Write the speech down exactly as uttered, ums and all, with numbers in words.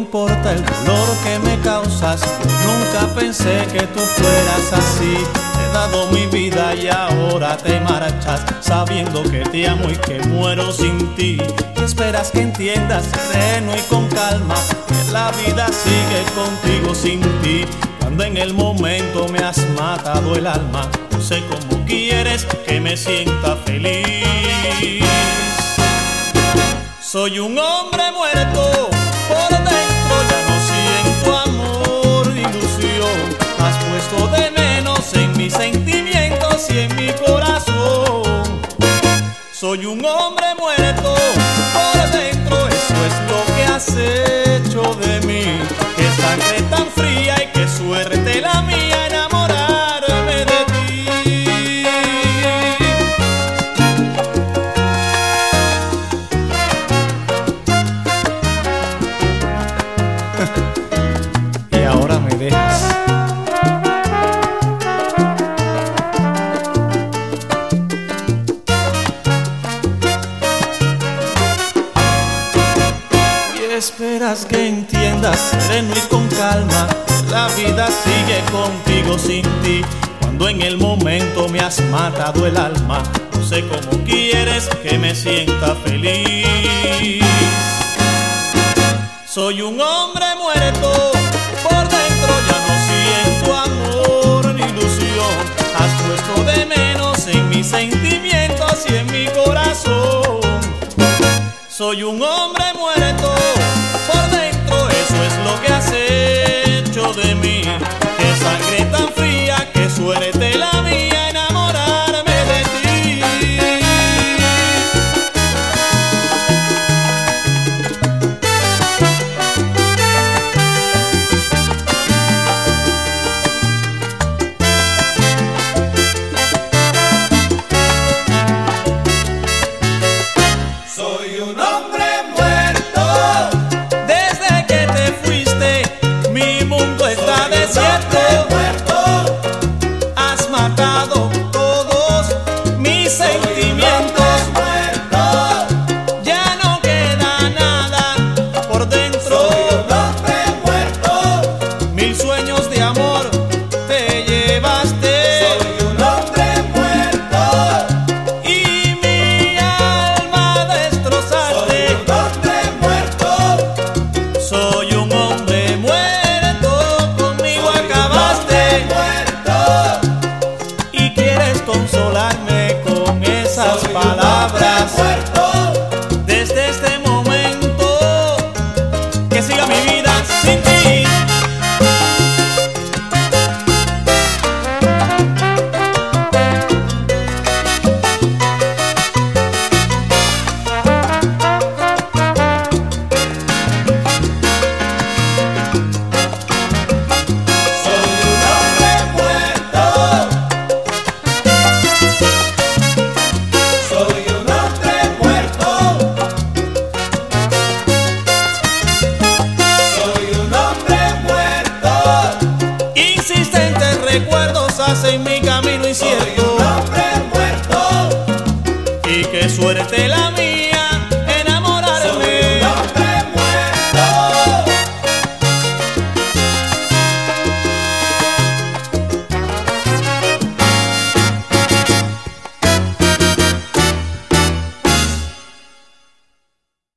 importa el dolor que me causas. Nunca pensé que tú fueras así. Te he dado mi vida y ahora te marchas, sabiendo que te amo y que muero sin ti. Esperas que entiendas sereno y con calma que la vida sigue contigo sin ti. Cuando en el momento me has matado el alma, no sé cómo quieres que me sienta feliz. Soy un hombre muerto por dentro, ya no siento amor, ilusión. Has puesto de menos en mis sentimientos y en mi corazón. Soy un hombre muerto por dentro, eso es lo que has hecho de mí. Qué sangre tan fría y qué suerte la mía enamorarme de ti. Y ahora me dejas. Esperas que entiendas sereno y con calma que la vida sigue contigo sin ti. Cuando en el momento me has matado el alma, no sé cómo quieres que me sienta feliz. Soy un hombre muerto por dentro, ya no siento amor ni ilusión. Has puesto de menos en mis sentimientos y en mi corazón. Soy un hombre muerto por dentro, eso es lo que has hecho de mí. Qué sangre tan fría, qué suerte la mía enamorarme de ti. Soy un hombre desierto, has matado todos mis sentimientos. Ya no queda nada por dentro. Soy un hombre muerto. Mil sueños de amor te llevaste. Soy un hombre muerto. Y mi alma destrozaste. Soy un hombre muerto. Soy un hombre muerto. Consolarme con esas Soy palabras. Muerto. Desde este momento que siga mi vida sin ti. Recuerdos hacen mi camino incierto. Soy un hombre muerto. Y qué suerte la mía.